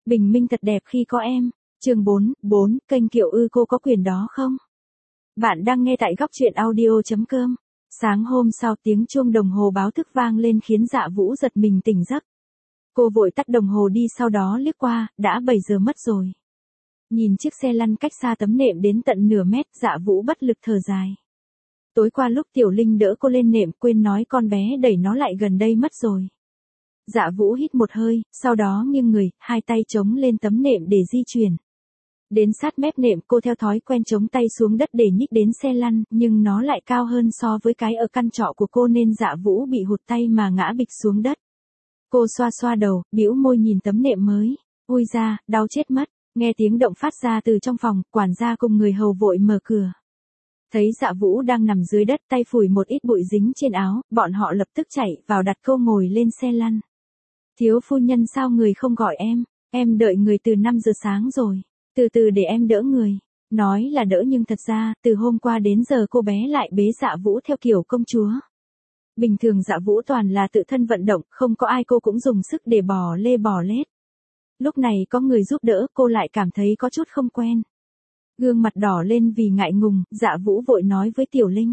Bình minh thật đẹp khi có em. Chương 4, kênh Kiều Ư cô có quyền đó không? Bạn đang nghe tại góc truyện audio.com. Sáng hôm sau tiếng chuông đồng hồ báo thức vang lên khiến Dạ Vũ giật mình tỉnh giấc. Cô vội tắt đồng hồ đi, sau đó liếc qua, đã 7 giờ mất rồi. Nhìn chiếc xe lăn cách xa tấm nệm đến tận nửa mét, Dạ Vũ bất lực thở dài. Tối qua lúc Tiểu Linh đỡ cô lên nệm, quên nói con bé đẩy nó lại gần đây mất rồi. Dạ Vũ hít một hơi, sau đó nghiêng người, hai tay chống lên tấm nệm để di chuyển. Đến sát mép nệm, cô theo thói quen chống tay xuống đất để nhích đến xe lăn, nhưng nó lại cao hơn so với cái ở căn trọ của cô nên Dạ Vũ bị hụt tay mà ngã bịch xuống đất. Cô xoa xoa đầu, bĩu môi nhìn tấm nệm mới. Ui da, đau chết mất. Nghe tiếng động phát ra từ trong phòng, quản gia cùng người hầu vội mở cửa. Thấy Dạ Vũ đang nằm dưới đất, tay phủi một ít bụi dính trên áo, bọn họ lập tức chạy vào đặt cô ngồi lên xe lăn. Thiếu phu nhân, sao người không gọi em đợi người từ 5 giờ sáng rồi, từ từ để em đỡ người. Nói là đỡ nhưng thật ra, từ hôm qua đến giờ cô bé lại bế Dạ Vũ theo kiểu công chúa. Bình thường Dạ Vũ toàn là tự thân vận động, không có ai cô cũng dùng sức để bò lê bò lết. Lúc này có người giúp đỡ, cô lại cảm thấy có chút không quen. Gương mặt đỏ lên vì ngại ngùng, Dạ Vũ vội nói với Tiểu Linh.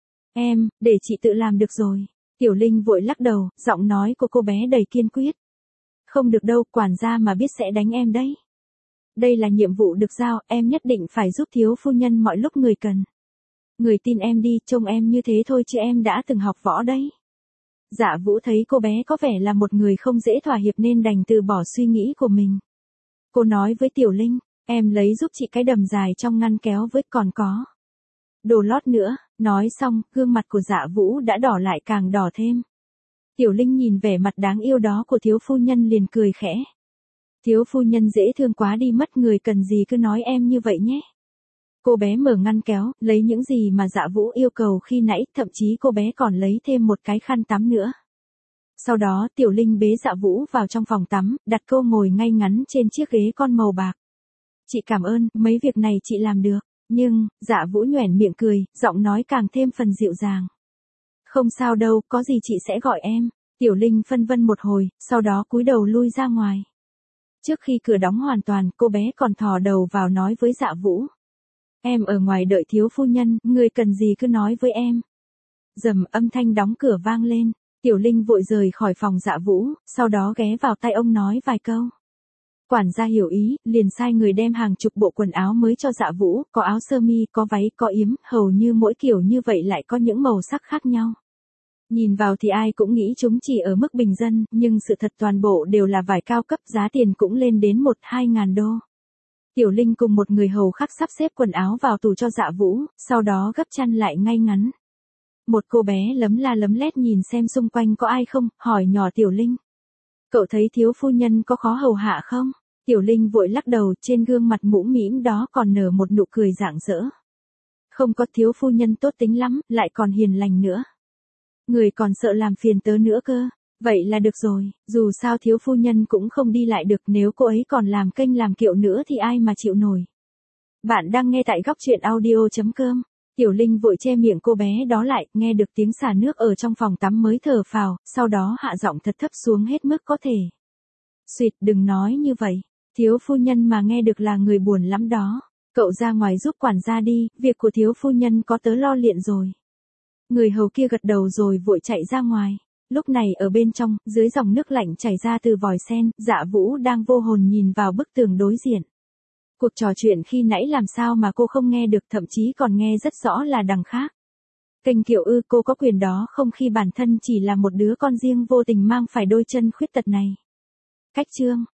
Để chị tự làm được rồi. Tiểu Linh vội lắc đầu, giọng nói của cô bé đầy kiên quyết. Không được đâu, quản gia mà biết sẽ đánh em đấy. Đây là nhiệm vụ được giao, em nhất định phải giúp thiếu phu nhân mọi lúc người cần. Người tin em đi, trông em như thế thôi chứ em đã từng học võ đấy. Dạ Vũ thấy cô bé có vẻ là một người không dễ thỏa hiệp nên đành từ bỏ suy nghĩ của mình. Cô nói với Tiểu Linh, em lấy giúp chị cái đầm dài trong ngăn kéo với, còn có đồ lót nữa. Nói xong, gương mặt của Dạ Vũ đã đỏ lại càng đỏ thêm. Tiểu Linh nhìn vẻ mặt đáng yêu đó của thiếu phu nhân liền cười khẽ. Thiếu phu nhân dễ thương quá đi mất, người cần gì cứ nói em như vậy nhé. Cô bé mở ngăn kéo, lấy những gì mà Dạ Vũ yêu cầu khi nãy, thậm chí cô bé còn lấy thêm một cái khăn tắm nữa. Sau đó Tiểu Linh bế Dạ Vũ vào trong phòng tắm, đặt cô ngồi ngay ngắn trên chiếc ghế con màu bạc. Chị cảm ơn, mấy việc này chị làm được. Nhưng, Dạ Vũ nhoẻn miệng cười, giọng nói càng thêm phần dịu dàng. Không sao đâu, có gì chị sẽ gọi em. Tiểu Linh phân vân một hồi, sau đó cúi đầu lui ra ngoài. Trước khi cửa đóng hoàn toàn, cô bé còn thò đầu vào nói với Dạ Vũ. Em ở ngoài đợi thiếu phu nhân, người cần gì cứ nói với em. Rầm, âm thanh đóng cửa vang lên. Tiểu Linh vội rời khỏi phòng Dạ Vũ, sau đó ghé vào tai ông nói vài câu. Quản gia hiểu ý, liền sai người đem hàng chục bộ quần áo mới cho Dạ Vũ, có áo sơ mi, có váy, có yếm, hầu như mỗi kiểu như vậy lại có những màu sắc khác nhau. Nhìn vào thì ai cũng nghĩ chúng chỉ ở mức bình dân, nhưng sự thật toàn bộ đều là vải cao cấp, giá tiền cũng lên đến 1-2 ngàn đô. Tiểu Linh cùng một người hầu khác sắp xếp quần áo vào tủ cho Dạ Vũ, sau đó gấp chăn lại ngay ngắn. Một cô bé lấm la lấm lét nhìn xem xung quanh có ai không, hỏi nhỏ Tiểu Linh. Cậu thấy thiếu phu nhân có khó hầu hạ không? Tiểu Linh vội lắc đầu, trên gương mặt mũm mĩm đó còn nở một nụ cười rạng rỡ. Không có, thiếu phu nhân tốt tính lắm, lại còn hiền lành nữa. Người còn sợ làm phiền tớ nữa cơ. Vậy là được rồi, dù sao thiếu phu nhân cũng không đi lại được, nếu cô ấy còn làm kênh làm kiệu nữa thì ai mà chịu nổi. Bạn đang nghe tại góc truyện audio.com. Tiểu Linh vội che miệng cô bé đó lại, nghe được tiếng xả nước ở trong phòng tắm mới thở phào, sau đó hạ giọng thật thấp xuống hết mức có thể. Xuyệt, đừng nói như vậy, thiếu phu nhân mà nghe được là người buồn lắm đó. Cậu ra ngoài giúp quản gia đi, việc của thiếu phu nhân có tớ lo liệu rồi. Người hầu kia gật đầu rồi vội chạy ra ngoài. Lúc này ở bên trong, dưới dòng nước lạnh chảy ra từ vòi sen, Dạ Vũ đang vô hồn nhìn vào bức tường đối diện. Cuộc trò chuyện khi nãy làm sao mà cô không nghe được, thậm chí còn nghe rất rõ là đằng khác. Kênh Kiều Ư cô có quyền đó không khi bản thân chỉ là một đứa con riêng vô tình mang phải đôi chân khuyết tật này. Cách chương